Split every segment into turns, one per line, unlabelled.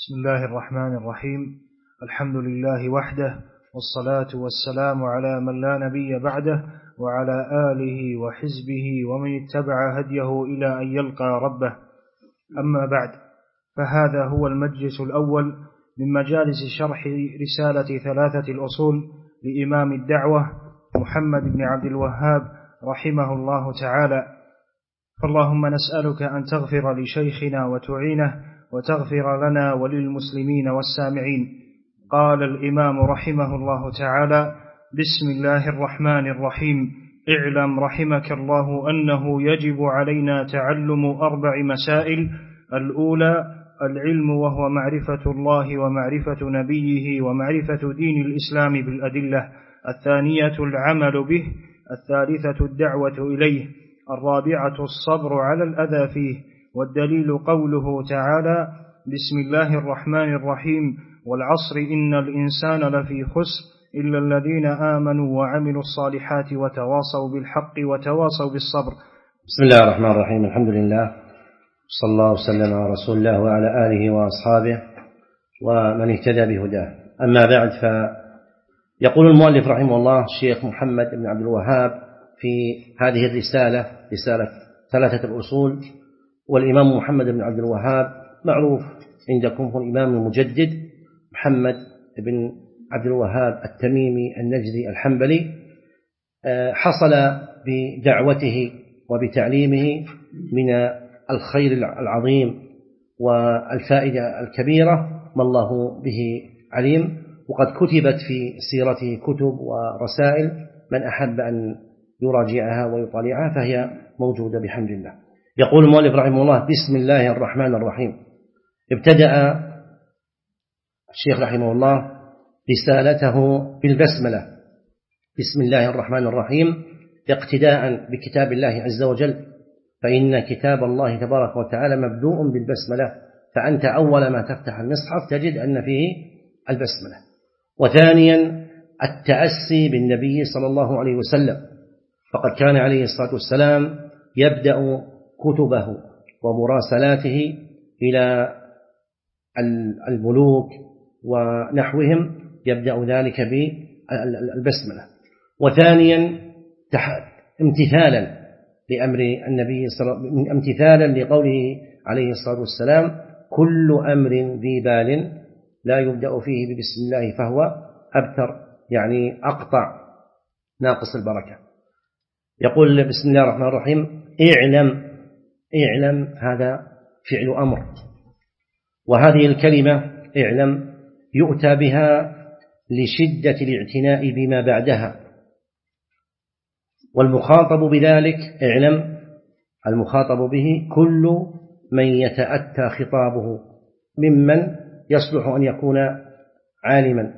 بسم الله الرحمن الرحيم. الحمد لله وحده، والصلاة والسلام على من لا نبي بعده، وعلى آله وحزبه ومن اتبع هديه إلى أن يلقى ربه. أما بعد، فهذا هو المجلس الأول من مجالس شرح رسالة ثلاثة الأصول لإمام الدعوة محمد بن عبد الوهاب رحمه الله تعالى. فاللهم نسألك أن تغفر لشيخنا وتعينه، وتغفر لنا وللمسلمين والسامعين. قال الإمام رحمه الله تعالى: بسم الله الرحمن الرحيم. اعلم رحمك الله أنه يجب علينا تعلم 4 مسائل. الأولى العلم، وهو معرفة الله ومعرفة نبيه ومعرفة دين الإسلام بالأدلة. الثانية العمل به. الثالثة الدعوة إليه. الرابعة الصبر على الأذى فيه. والدليل قوله تعالى: بسم الله الرحمن الرحيم، والعصر إن الإنسان لفي خسر إلا الذين آمنوا وعملوا الصالحات وتواصوا بالحق وتواصوا بالصبر.
بسم الله الرحمن الرحيم. الحمد لله، صلى الله وسلم على رسول الله وعلى آله وأصحابه ومن اهتدى بهداه. أما بعد، فيقول المؤلف رحمه الله الشيخ محمد بن عبد الوهاب في هذه الرسالة، رسالة ثلاثة الأصول. والإمام محمد بن عبد الوهاب معروف عندكم هو الإمام المجدد محمد بن عبد الوهاب التميمي النجدي الحنبلي. حصل بدعوته وبتعليمه من الخير العظيم والفائدة الكبيرة ما الله به عليم، وقد كتبت في سيرته كتب ورسائل، من أحب أن يراجعها ويطالعها فهي موجودة بحمد الله. يقول المؤلف رحمه الله: بسم الله الرحمن الرحيم. ابتدأ الشيخ رحمه الله رسالته بالبسملة، بسم الله الرحمن الرحيم، اقتداء بكتاب الله عز وجل، فإن كتاب الله تبارك وتعالى مبدوء بالبسملة، فأنت أول ما تفتح المصحف تجد أن فيه البسملة. وثانيا التأسي بالنبي صلى الله عليه وسلم، فقد كان عليه الصلاة والسلام يبدأ كتبه ومراسلاته إلى الملوك ونحوهم يبدأ ذلك بالبسملة. وثانيا امتثالا لأمر النبي امتثالا لقوله عليه الصلاة والسلام: كل أمر ذي بال لا يبدأ فيه ببسم الله فهو أبتر، يعني أقطع ناقص البركة. يقول بسم الله الرحمن الرحيم: اعلم هذا فعل أمر، وهذه الكلمة اعلم يؤتى بها لشدة الاعتناء بما بعدها، والمخاطب بذلك اعلم المخاطب به كل من يتأتى خطابه ممن يصلح أن يكون عالما.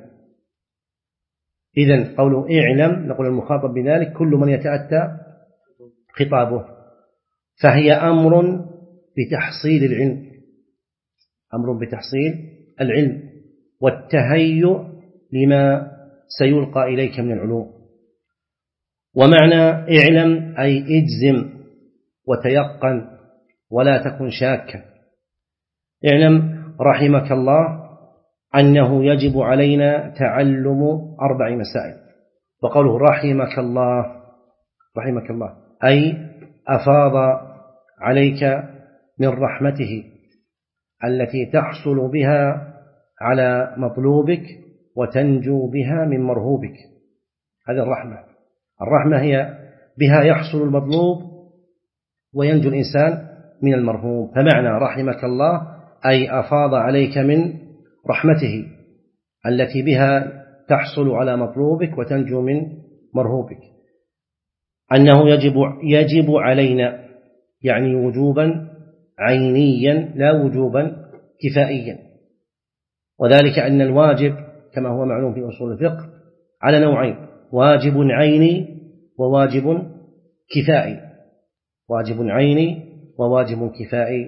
إذن قوله اعلم نقول المخاطب بذلك كل من يتأتى خطابه، فهي أمر بتحصيل العلم، أمر بتحصيل العلم والتهيؤ لما سيلقى إليك من العلوم. ومعنى اعلم أي اجزم وتيقن ولا تكن شاكا. اعلم رحمك الله أنه يجب علينا تعلم 4 مسائل. وقوله رحمك الله أي أفاض عليك من رحمته التي تحصل بها على مطلوبك وتنجو بها من مرهوبك. هذه الرحمة هي بها يحصل المطلوب وينجو الإنسان من المرهوب. فمعنى رحمك الله أي أفاض عليك من رحمته التي بها تحصل على مطلوبك وتنجو من مرهوبك. أنه يجب علينا، يعني وجوبا عينيا لا وجوبا كفائيا، وذلك أن الواجب كما هو معلوم في أصول الفقه على نوعين: واجب عيني وواجب كفائي. واجب عيني وواجب كفائي.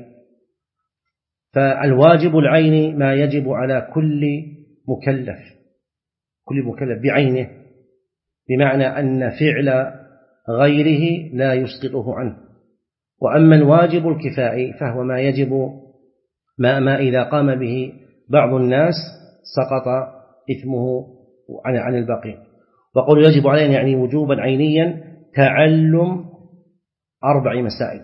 فالواجب العيني ما يجب على كل مكلف بعينه، بمعنى أن فعل غيره لا يسقطه عنه. وأما الواجب الكفائي فهو ما يجب ما إذا قام به بعض الناس سقط إثمه عن الباقين. وقول يجب علينا يعني وجوبا عينيا تعلم 4 مسائل.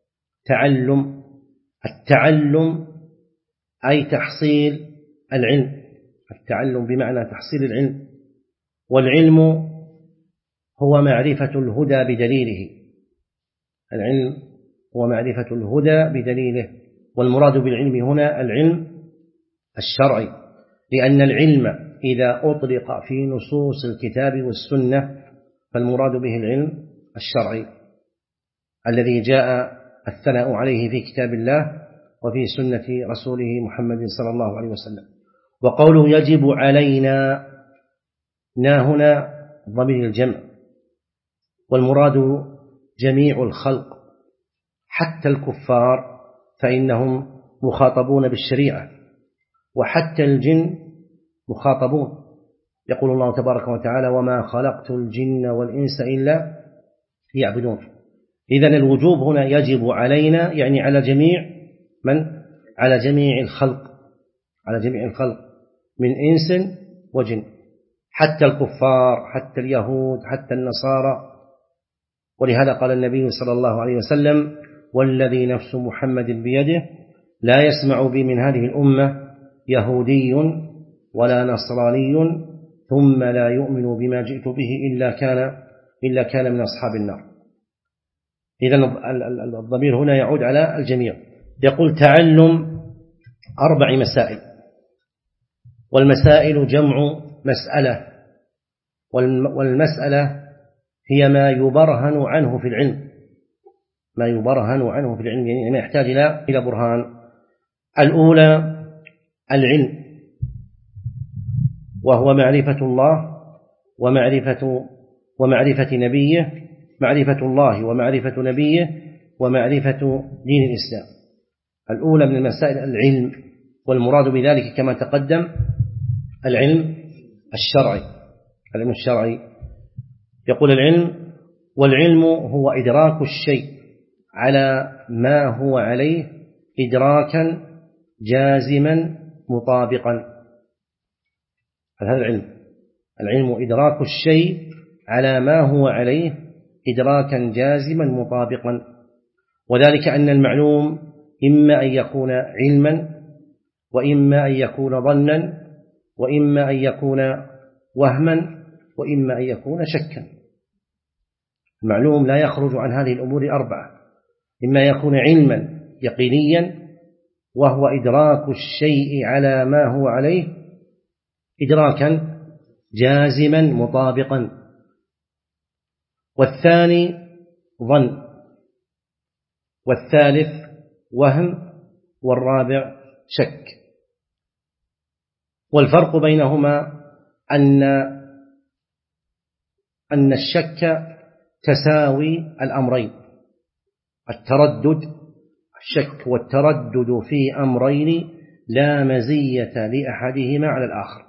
التعلم أي تحصيل العلم، التعلم بمعنى تحصيل العلم، والعلم هو معرفة الهدى بدليله، العلم هو معرفة الهدى بدليله، والمراد بالعلم هنا العلم الشرعي، لأن العلم إذا أطلق في نصوص الكتاب والسنة فالمراد به العلم الشرعي الذي جاء الثناء عليه في كتاب الله وفي سنة رسوله محمد صلى الله عليه وسلم. وقوله يجب علينا هنا ضمير الجمع، والمراد جميع الخلق حتى الكفار فإنهم مخاطبون بالشريعة، وحتى الجن مخاطبون. يقول الله تبارك وتعالى وما خلقت الجن والإنس إلا ليعبدون. إذن الوجوب هنا يجب علينا يعني على جميع على جميع الخلق من إنس وجن، حتى الكفار، حتى اليهود، حتى النصارى. ولهذا قال النبي صلى الله عليه وسلم والذي نفس محمد بيده لا يسمع بي من هذه الأمة يهودي ولا نصراني ثم لا يؤمن بما جئت به إلا كان من أصحاب النار. إذن الضمير هنا يعود على الجميع. يقول تعلم 4 مسائل، والمسائل جمع مسألة، والمسألة هي ما يبرهن عنه في العلم، يعني ما يحتاج إلى برهان. الأولى العلم، وهو معرفة الله ومعرفة نبيه، معرفة الله ومعرفة نبيه ومعرفة دين الإسلام. الأولى من المسائل العلم، والمراد بذلك كما تقدم العلم الشرعي. يقول العلم، والعلم هو إدراك الشيء على ما هو عليه إدراكا جازما مطابقا. هذا العلم إدراك الشيء على ما هو عليه إدراكا جازما مطابقا، وذلك أن المعلوم إما أن يكون علما، وإما أن يكون ظنا، وإما أن يكون وهما، وإما أن يكون شكا. المعلوم لا يخرج عن هذه الأمور 4: إما يكون علما يقينيا وهو إدراك الشيء على ما هو عليه إدراكا جازما مطابقا، والثاني ظن، والثالث وهم، والرابع شك. والفرق بينهما أن الشك تساوي الأمرين، الشك والتردد في أمرين لا مزية لأحدهما على الآخر.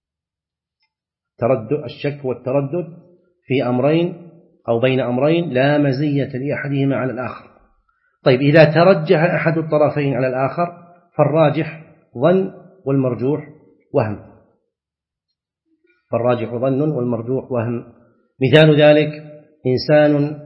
الشك والتردد في أمرين أو بين أمرين لا مزية لأحدهما على الآخر. طيب، إذا ترجح أحد الطرفين على الآخر فالراجح ظن والمرجوح وهم. مثال ذلك إنسان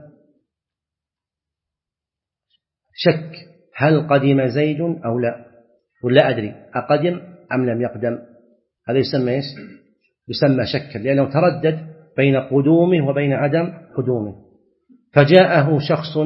شك هل قدم زيد أو لا، ولا أدري أقدم أم لم يقدم، هذا يسمى شكا، لأنه تردد بين قدومه وبين عدم قدومه. فجاءه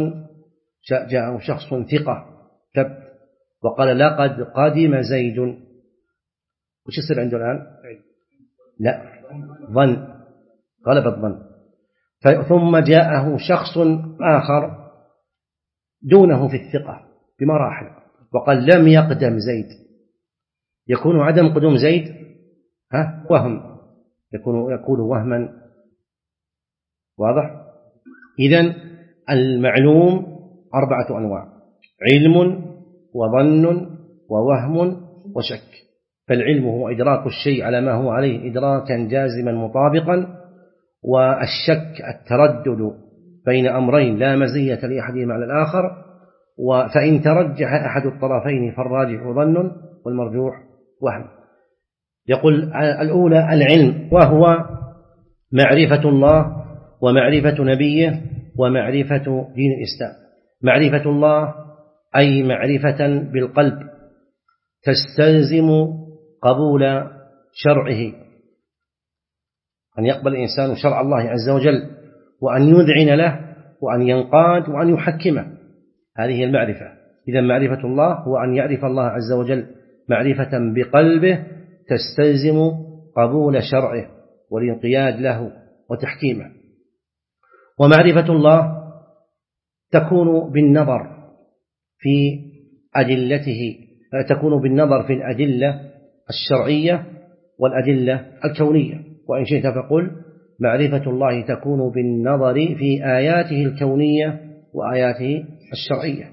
شخص ثقة وقال لقد قدم زيد، وش يصير عنده الآن؟ لا، ظن، غلب الظن. ثم جاءه شخص آخر دونه في الثقة بمراحل وقال لم يقدم زيد، يكون عدم قدوم زيد وهم، يكون وهما. واضح؟ إذن المعلوم 4 أنواع: علم وظن ووهم وشك. فالعلم هو إدراك الشيء على ما هو عليه إدراكا جازما مطابقا، والشك التردد بين أمرين لا مزية لأحدهما على الآخر، فإن ترجح أحد الطرفين فالراجح ظن والمرجوح وهم. يقول الأولى العلم، وهو معرفة الله ومعرفة نبيه ومعرفة دين الإسلام. معرفة الله أي معرفة بالقلب تستلزم قبول شرعه، أن يقبل الإنسان شرع الله عز وجل وأن يذعن له وأن ينقاد وأن يحكمه، هذه المعرفة. إذا معرفة الله هو أن يعرف الله عز وجل معرفة بقلبه تستلزم قبول شرعه والانقياد له وتحكيمه. ومعرفة الله تكون بالنظر في أدلته، تكون بالنظر في الأدلة الشرعية والأدلة الكونية، وإن شئت فقل معرفة الله تكون بالنظر في آياته الكونية وآياته الشرعية.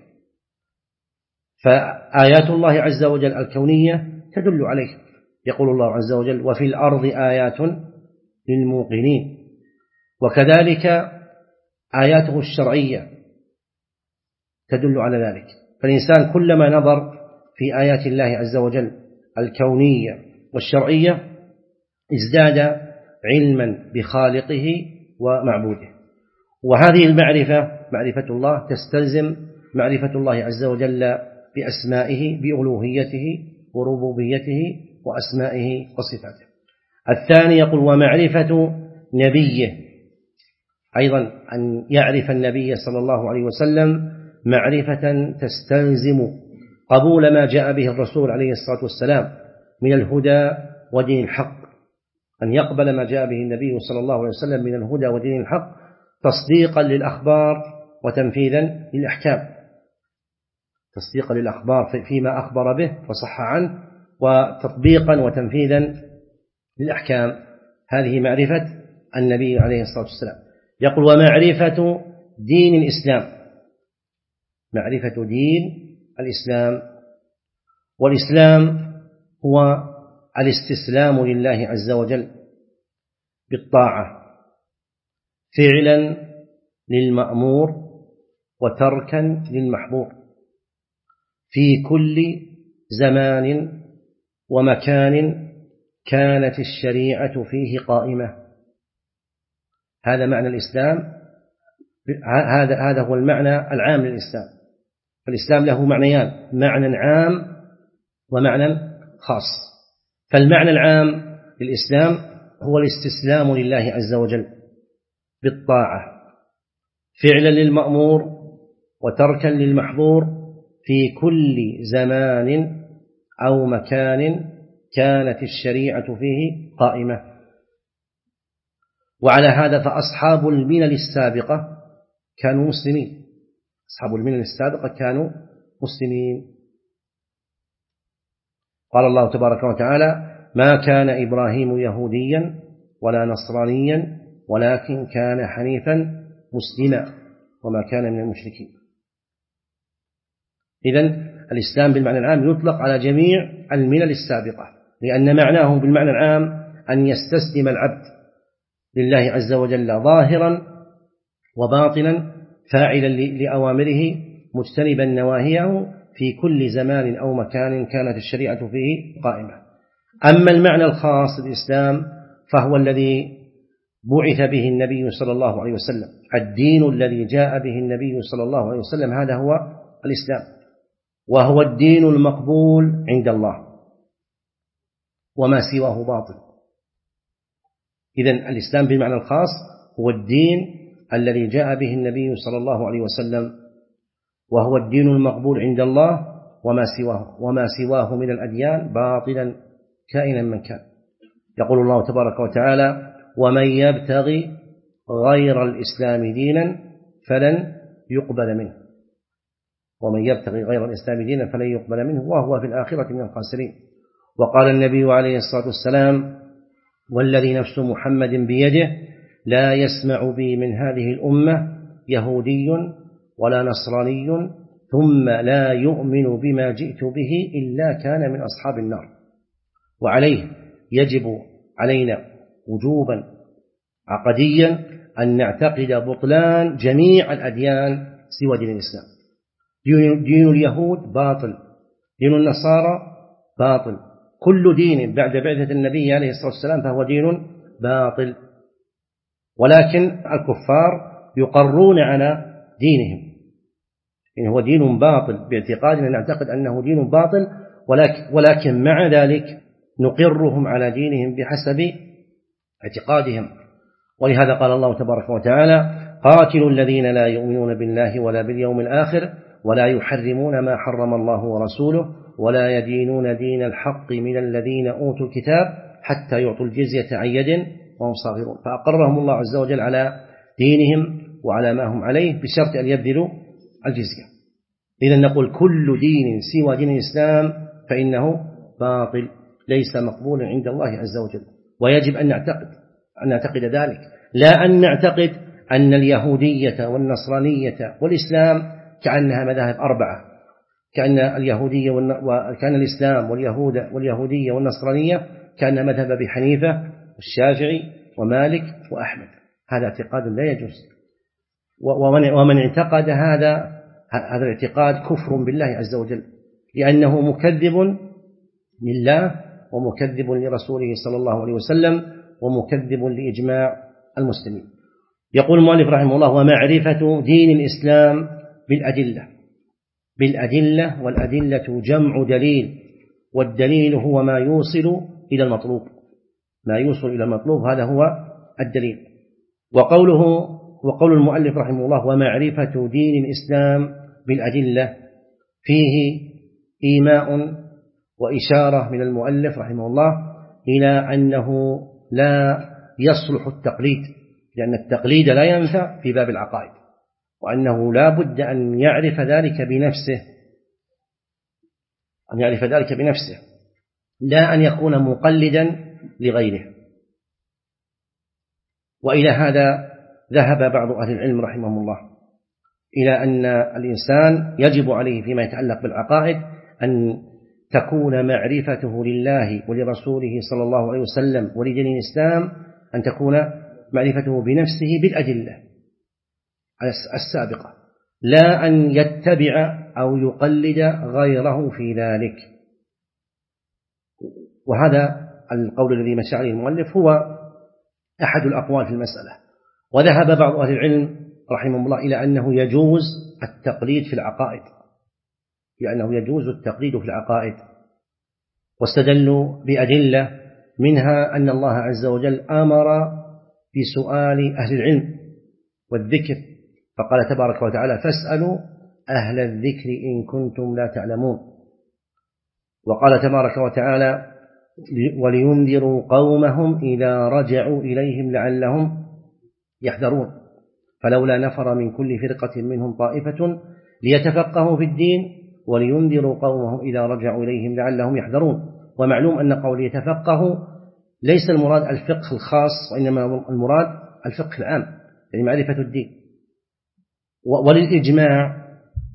فآيات الله عز وجل الكونية تدل عليه، يقول الله عز وجل وفي الأرض آيات للموقنين، وكذلك آياته الشرعية تدل على ذلك. فالإنسان كلما نظر في آيات الله عز وجل الكونية والشرعية ازداد علما بخالقه ومعبوده. وهذه المعرفة معرفة الله تستلزم معرفة الله عز وجل بأسمائه بألوهيته وربوبيته وأسمائه وصفاته. الثاني يقول ومعرفة نبيه، أيضا أن يعرف النبي صلى الله عليه وسلم معرفة تستلزم قبول ما جاء به الرسول عليه الصلاة والسلام من الهدى ودين الحق، أن يقبل ما جاء به النبي صلى الله عليه وسلم من الهدى ودين الحق تصديقا للأخبار وتنفيذا للأحكام، تصديقا للأخبار فيما أخبر به فصح عنه، وتطبيقا وتنفيذا للأحكام. هذه معرفة النبي عليه الصلاة والسلام. يقول ومعرفة دين الإسلام، معرفة دين الإسلام. والإسلام هو الاستسلام لله عز وجل بالطاعة فعلا للمأمور وتركا للمحظور في كل زمان ومكان كانت الشريعة فيه قائمة. هذا معنى الإسلام، هذا هو المعنى العام للإسلام. فالإسلام له معنيان، معنى عام ومعنى خاص. فالمعنى العام للإسلام هو الاستسلام لله عز وجل بالطاعة فعلا للمأمور وتركا للمحظور في كل زمان أو مكان كانت الشريعة فيه قائمة. وعلى هذا فأصحاب الملل السابقة كانوا مسلمين، أصحاب الملل السابقة كانوا مسلمين. قال الله تبارك وتعالى ما كان إبراهيم يهوديا ولا نصرانيا ولكن كان حنيفا مسلما وما كان من المشركين. إذن الإسلام بالمعنى العام يطلق على جميع الملل السابقة، لأن معناه بالمعنى العام أن يستسلم العبد لله عز وجل ظاهرا وباطنا فاعلا لأوامره مجتنبا نواهيه في كل زمان أو مكان كانت الشريعة فيه قائمة. أما المعنى الخاص للإسلام فهو الذي بعث به النبي صلى الله عليه وسلم، الدين الذي جاء به النبي صلى الله عليه وسلم، هذا هو الإسلام، وهو الدين المقبول عند الله وما سواه باطل. إذن الإسلام بالمعنى الخاص هو الدين الذي جاء به النبي صلى الله عليه وسلم، وهو الدين المقبول عند الله وما سواه من الأديان باطلا كائنا من كان. يقول الله تبارك وتعالى ومن يبتغي غير الإسلام دينا فلن يقبل منه، ومن يبتغي غير الإسلام دينا فلن يقبل منه وهو في الآخرة من الخاسرين. وقال النبي عليه الصلاة والسلام والذي نفس محمد بيده لا يسمع بي من هذه الأمة يهودي ولا نصراني ثم لا يؤمن بما جئت به إلا كان من أصحاب النار. وعليه يجب علينا وجوبا عقديا أن نعتقد بطلان جميع الأديان سوى دين الإسلام. دين اليهود باطل، دين النصارى باطل، كل دين بعد بعثة النبي عليه الصلاة والسلام فهو دين باطل، ولكن الكفار يقرون على دينهم، إن هو دين باطل باعتقادنا نعتقد أنه دين باطل، ولكن مع ذلك نقرهم على دينهم بحسب اعتقادهم. ولهذا قال الله تبارك وتعالى: قاتلوا الذين لا يؤمنون بالله ولا باليوم الآخر ولا يحرمون ما حرم الله ورسوله ولا يدينون دين الحق من الذين أوتوا الكتاب حتى يعطوا الجزية عن يد وهم صاغرون. فأقرهم الله عز وجل على دينهم وعلى ما هم عليه بشرط أن يبذلوا الجزية. إذن نقول كل دين سوى دين الإسلام فإنه باطل ليس مقبولا عند الله عز وجل، ويجب أن نعتقد ذلك، لا أن نعتقد أن اليهودية والنصرانية والإسلام كأنها مذاهب أربعة، كأن اليهودية وكان الإسلام واليهودية والنصرانية كان مذهب أبي حنيفة والشافعي ومالك وأحمد. هذا اعتقاد لا يجوز، ومن اعتقد هذا الاعتقاد كفر بالله عز وجل، لأنه مكذب لله ومكذب لرسوله صلى الله عليه وسلم ومكذب لإجماع المسلمين. يقول المؤلف رحمه الله: ومعرفة دين الإسلام بالأدلة، والأدلة جمع دليل، والدليل هو ما يوصل إلى المطلوب، هذا هو الدليل. وقول المؤلف رحمه الله: ومعرفة دين الإسلام بالأدلة، فيه إيماء وإشارة من المؤلف رحمه الله إلى أنه لا يصلح التقليد، لأن التقليد لا ينفع في باب العقائد، وأنه لا بد أن يعرف ذلك بنفسه، لا أن يكون مقلدا لغيره. وإلى هذا ذهب بعض أهل العلم رحمهم الله إلى أن الإنسان يجب عليه فيما يتعلق بالعقائد أن تكون معرفته لله ولرسوله صلى الله عليه وسلم ولدين الإسلام، أن تكون معرفته بنفسه بالأدلة السابقة، لا أن يتبع أو يقلد غيره في ذلك. وهذا القول الذي مشى عليه المؤلف هو أحد الأقوال في المسألة. وذهب بعض أهل العلم رحمه الله إلى أنه يجوز التقليد في العقائد، واستدلوا بأدلة منها أن الله عز وجل أمر بسؤال أهل العلم والذكر، فقال تبارك وتعالى: فاسألوا أهل الذكر إن كنتم لا تعلمون. وقال تبارك وتعالى: ولينذروا قومهم إذا رجعوا إليهم لعلهم يحذرون، فلولا نفر من كل فرقة منهم طائفة ليتفقهوا في الدين ولينذروا قومهم إذا رجعوا إليهم لعلهم يحذرون. ومعلوم أن قول يتفقهوا ليس المراد الفقه الخاص، وإنما المراد الفقه العام، يعني معرفة الدين. وللإجماع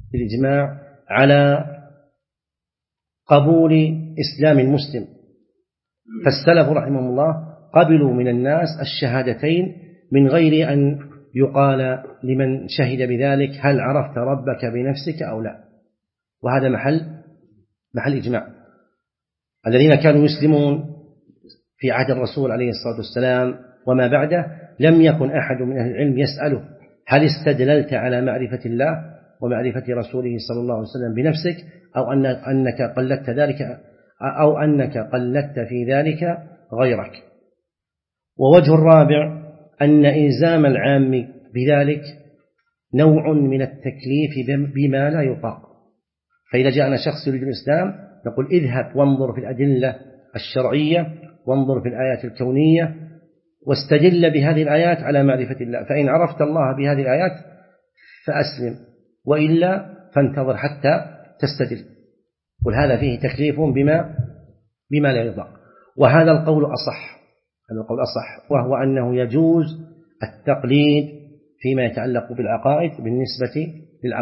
على قبول إسلام المسلم، فالسلف رحمهم الله قبلوا من الناس الشهادتين من غير أن يقال لمن شهد بذلك: هل عرفت ربك بنفسك أو لا؟ وهذا محل إجماع. الذين كانوا يسلمون في عهد الرسول عليه الصلاة والسلام وما بعده لم يكن أحد من أهل العلم يسأله: هل استدللت على معرفة الله ومعرفة رسوله صلى الله عليه وسلم بنفسك، أو أنك قلدت ذلك، أو أنك قلدت في ذلك غيرك. ووجه الرابع أن إلزام العام بذلك نوع من التكليف بما لا يطاق. فإذا جاءنا شخص يريد الإسلام نقول: اذهب وانظر في الأدلة الشرعية، وانظر في الآيات الكونية، واستدل بهذه الآيات على معرفة الله، فإن عرفت الله بهذه الآيات فأسلم، وإلا فانتظر حتى تستدل. وهذا فيه تكليف بما لا يطاق. وهذا القول أصح، وهو أنه يجوز التقليد فيما يتعلق بالعقائد بالنسبة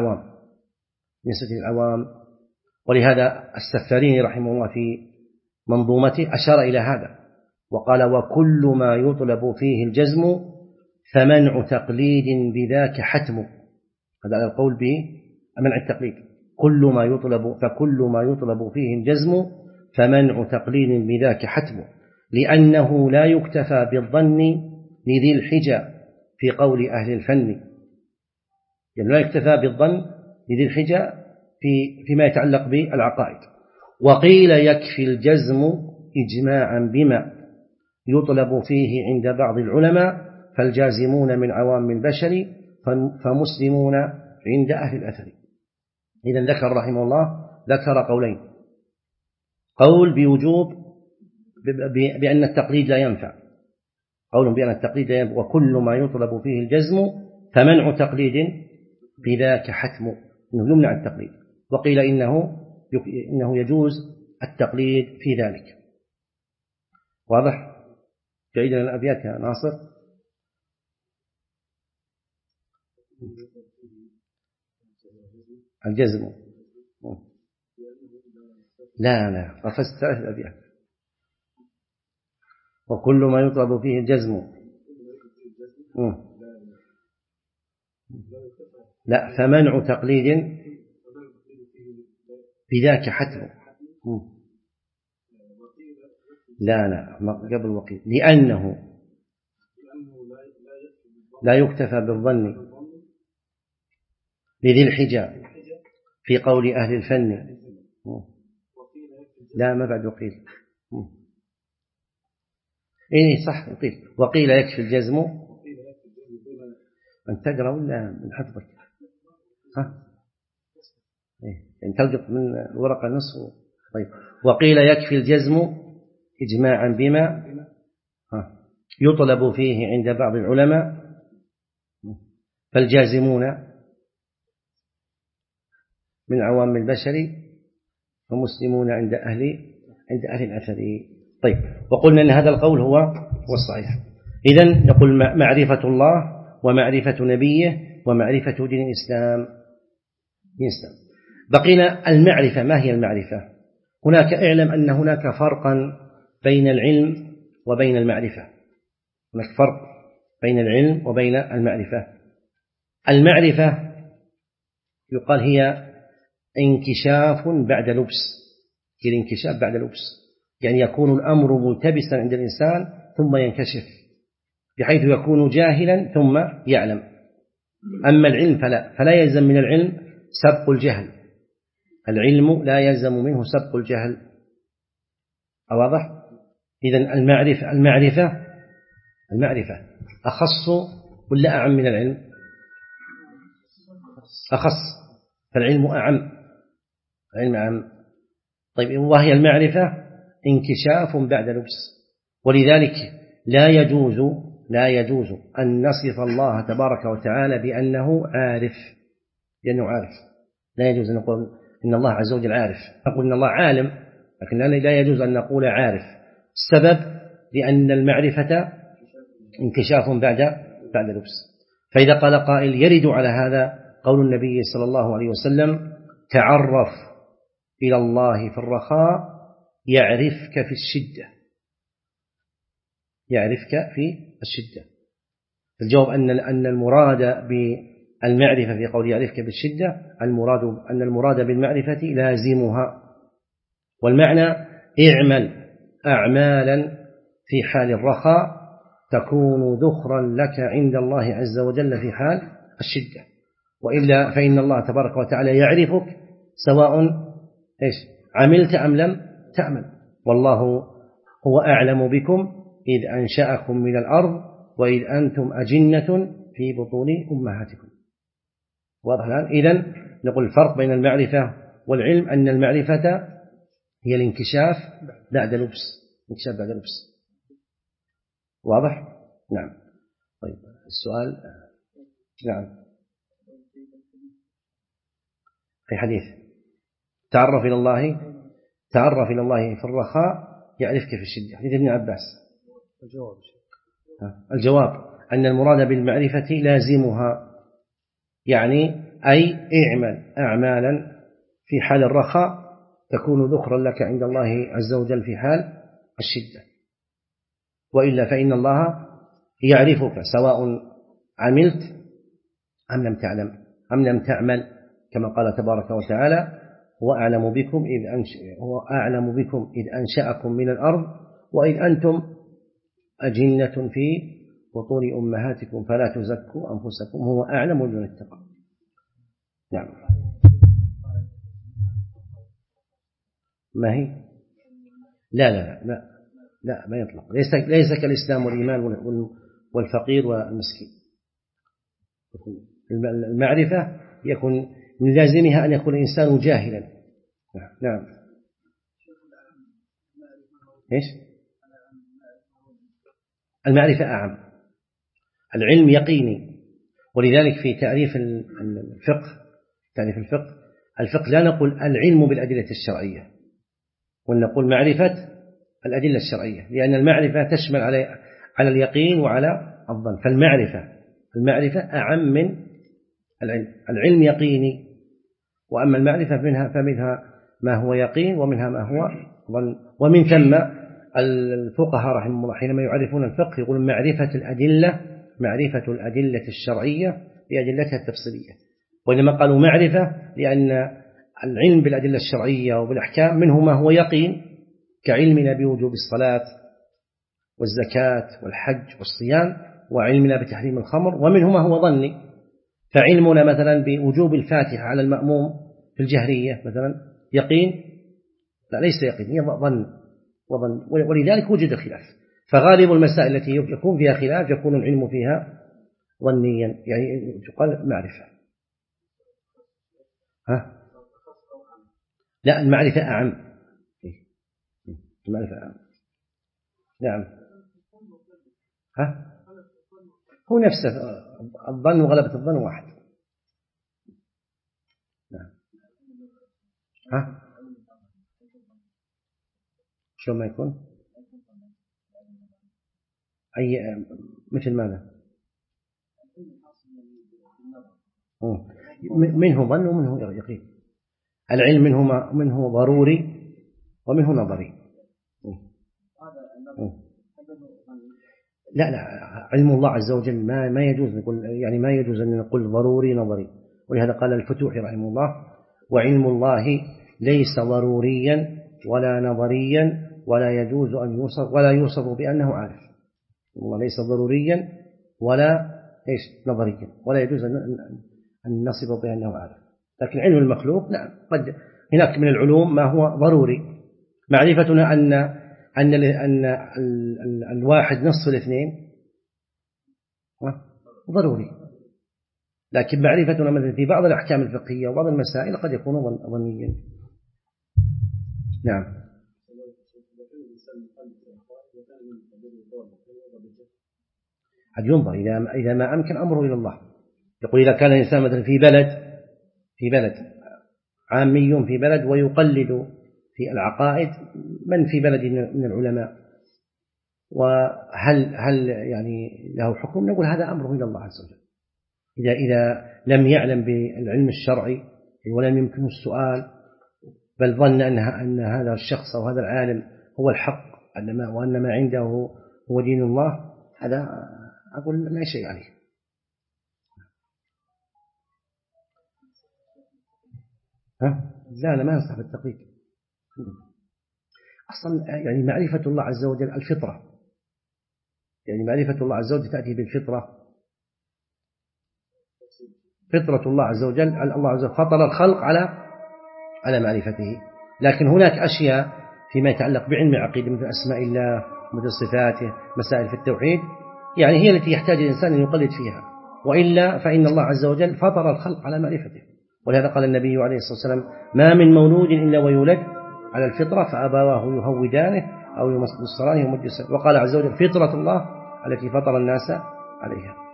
للعوام. ولهذا السفاريني رحمه الله في منظومته أشار إلى هذا وقال: وكل ما يطلب فيه الجزم فمنع تقليد بذاك حتم. هذا على القول بمنع التقليد. فكل ما يطلب فيه الجزم فمنع تقليد بذاك حتم، لأنه لا يكتفى بالظن لذي الحجى في قول أهل الفن، يعني لا يكتفى بالظن لذي الحجى فيما يتعلق بالعقائد. وقيل يكفي الجزم إجماعا بما يطلب فيه عند بعض العلماء، فالجازمون من عوام البشر فمسلمون عند أهل الأثر. إذن ذكر رحمه الله ذكر قولين: قول بوجوب بأن التقليد لا ينفع، قول بأن التقليد لا ينفع، وكل ما يطلب فيه الجزم فمنع تقليد بذاك حتم، إنه يمنع التقليد. وقيل إنه يجوز التقليد في ذلك. واضح؟ تعيد لنا الأبيات يا ناصر. الجزم لا قفزت 3 أبيات. وكل ما يطلب فيه الجزم لا، فمنع تقليد بذاك حتم. لا قبل وقيل، لأنه لا يكتفى بالظن لذي الحجى في قول أهل الفن. لا، ما بعد وقيل. إيه صح، وقيل. وقيل يكفي الجزم. أن تقرأ ولا من حفظك؟ إيه، تلقط من الورقة نصف. طيب. وقيل يكفي الجزم إجماعا بما يطلب فيه عند بعض العلماء، فالجازمون من عوام البشر ومسلمون عند أهل الأثر. طيب. وقلنا أن هذا القول هو الصحيح. إذن نقول معرفة الله ومعرفة نبيه ومعرفة دين الإسلام. بقينا المعرفة. ما هي المعرفة؟ هناك اعلم أن هناك فرقا بين العلم وبين المعرفة. هناك فرق بين العلم وبين المعرفة. المعرفة يقال هي انكشاف بعد لبس، هي الانكشاف بعد لبس، يعني يكون الأمر ملتبسا عند الإنسان ثم ينكشف، بحيث يكون جاهلا ثم يعلم. أما العلم فلا يلزم من العلم سبق الجهل. العلم لا يلزم منه سبق الجهل. واضح؟ إذن المعرفة أخص ولا أعم من العلم؟ أخص، فالعلم أعم. العلم أعم. طيب. وهي المعرفة انكشاف بعد لبس، ولذلك لا يجوز أن نصف الله تبارك وتعالى بأنه عارف، لأنه عارف. لا يجوز أن نقول إن الله عز وجل عارف. نقول إن الله عالم، لكن لا يجوز أن نقول عارف. السبب لأن المعرفة انكشاف بعد لبس. فإذا قال قائل يرد على هذا قول النبي صلى الله عليه وسلم: تعرف إلى الله في الرخاء يعرفك في الشدة. يعرفك في الشدة. الجواب أن المراد بالمعرفة في قول يعرفك بالشدة أن المراد بالمعرفة لازمها. والمعنى: اعمل أعمالا في حال الرخاء تكون ذخرا لك عند الله عز وجل في حال الشدة، وإلا فإن الله تبارك وتعالى يعرفك سواء عملت أم لم تعمل. والله هو أعلم بكم إذ أنشأكم من الأرض وإذ أنتم أجنة في بطون أمهاتكم. واضح الآن؟ إذن نقول الفرق بين المعرفة والعلم أن المعرفة هي الانكشاف بعد لبس. واضح؟ نعم. طيب. السؤال. نعم. في حديث تعرف إلى الله في الرخاء يعرفك في الشدة، حديث ابن عباس. الجواب أن المراد بالمعرفة لازمها، يعني أي اعمل أعمالا في حال الرخاء تكون ذخرا لك عند الله عز وجل في حال الشدة، وإلا فإن الله يعرفك سواء عملت أم لم تعلم أم لم تعمل، كما قال تبارك وتعالى: هو أعلم بكم إذ أنشأكم من الأرض وإذ أنتم أجنة في بطون أمهاتكم فلا تزكوا أنفسكم هو أعلم بمن اتقى. نعم. ما هي؟ لا ما يطلق. ليس كالإسلام والإيمان والفقير والمسكين. المعرفة يكون من لازمها أن يكون الإنسان جاهلا. نعم. إيش؟ المعرفة أعم. العلم يقيني، ولذلك في تعريف الفقه لا نقول العلم بالأدلة الشرعية، ونقول معرفة الأدلة الشرعية، لأن المعرفة تشمل على اليقين وعلى الظن. فالمعرفة أعم من العلم يقيني، وأما المعرفة فمنها ما هو يقين ومنها ما هو ظن. ومن ثم الفقهاء رحمهم الله حينما يعرفون الفقه يقولون معرفة الأدلة الشرعية بأدلتها التفصيلية، وإنما قالوا معرفة لأن العلم بالأدلة الشرعية وبالأحكام منه ما هو يقين كعلمنا بوجوب الصلاة والزكاة والحج والصيام، وعلمنا بتحريم الخمر، ومنه ما هو ظني، فعلمنا مثلا بوجوب الفاتحة على المأموم في الجهرية مثلا يقين؟ لا، ليس يقين، هي ظن. ولذلك وجد خلاف. فغالب المسائل التي يكون فيها خلاف يكون العلم فيها ظنيا، يعني تقال معرفة. لا، المعرفة أعم. نعم. هو نفسه الظن وغلبة الظن واحد. نعم. شو ما يكون أي مثل ماذا؟ منه ظن ومنه يقين. العلم منه ضروري ومنه نظري. لا علم الله عز وجل ما يجوز نقول، يعني ما يجوز أن نقول ضروري نظري، ولهذا قال الفتوح رحمه الله: وعلم الله ليس ضروريا ولا نظريا ولا يجوز أن يوصف بأنه عارف. الله ليس ضروريا ولا نظريا ولا يجوز أن نصف بأنه عارف. لكن علم المخلوق نعم، قد هناك من العلوم ما هو ضروري. معرفتنا أن الواحد نصف الاثنين ضروري، لكن معرفتنا مثلا في بعض الأحكام الفقهية وبعض المسائل قد يكون ظنيا. نعم. قد ينظر إذا ما أمكن أمره إلى الله. يقول إذا كان الإنسان مثلا في بلد عامي في بلد ويقلد في العقائد من في بلد من العلماء، وهل يعني له حكم؟ نقول هذا أمره إلى الله عز وجل. إذا لم يعلم بالعلم الشرعي ولم يمكنه السؤال، بل ظن أن هذا الشخص أو هذا العالم هو الحق وأن ما عنده هو دين الله، هذا أقول لا شيء عليه. لا ما ينصح بالتقليد أصلا. يعني معرفة الله عز وجل الفطرة، يعني معرفة الله عز وجل تأتي بالفطرة. فطرة الله عز وجل، الله عز وجل فطر الخلق على معرفته، لكن هناك أشياء فيما يتعلق بعلم العقيدة مثل أسماء الله مثل صفاته، مسائل في التوحيد، يعني هي التي يحتاج الإنسان أن يقلد فيها، وإلا فإن الله عز وجل فطر الخلق على معرفته. ولهذا قال النبي عليه الصلاة والسلام: ما من مولود إلا ويولد على الفطرة فأبواه يهودانه أو ينصرانه ومجسانه. وقال عز وجل: فطرة الله التي فطر الناس عليها.